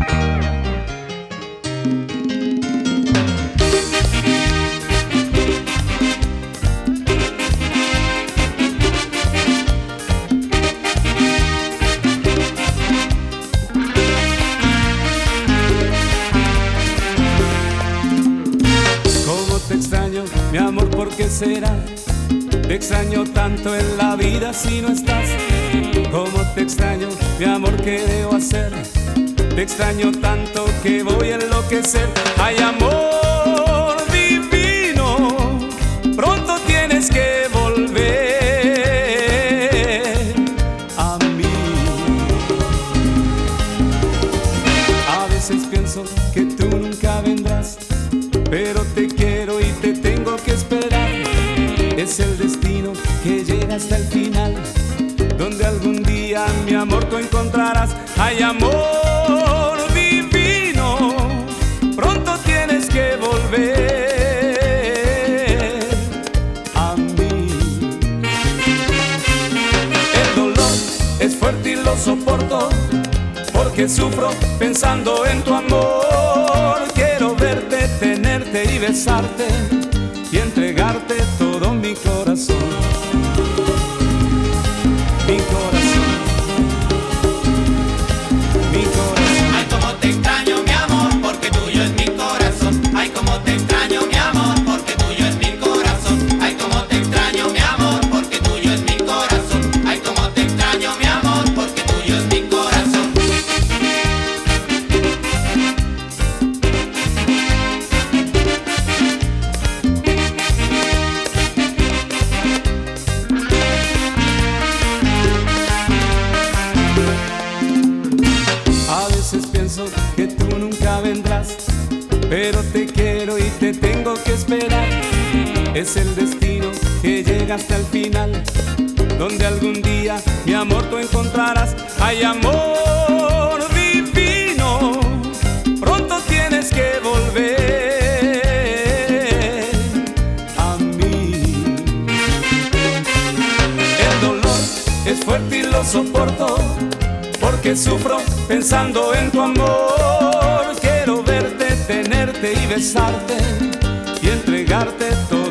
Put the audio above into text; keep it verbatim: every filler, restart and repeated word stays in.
Te extraño, mi amor, ¿por qué será? Te extraño tanto en la vida si no estás. ¿Cómo te extraño, mi amor, qué debo hacer? Te extraño tanto que voy a enloquecer. Ay, amor divino, pronto tienes que volver a mí. A veces pienso que tú nunca vendrás, pero te quiero y te tengo que esperar. Es el destino que llega hasta el final, donde algún día, mi amor, tú encontrarás. Ay, amor divino, pronto tienes que volver a mí. El dolor es fuerte y lo soporto, porque sufro pensando en tu amor. Quiero verte, tenerte y besarte y entregarte todo mi corazón. Mi corazón, mi corazón. Ay, cómo te extraño, mi amor, porque tuyo es mi corazón. Ay, cómo te extraño, mi amor, porque tuyo es mi corazón. Ay, cómo te extraño, mi amor, porque tuyo es mi corazón. Ay, cómo te extraño, mi amor, porque tuyo es mi corazón. A veces pienso que tú nunca vendrás, pero te quiero y te tengo que esperar. Es el destino que llega hasta el final, donde algún día, mi amor, tú encontrarás. Ay, amor divino, pronto tienes que volver a mí. El dolor es fuerte y lo soporto, porque sufro pensando en tu amor. Quiero verte, tenerte y besarte y entregarte todo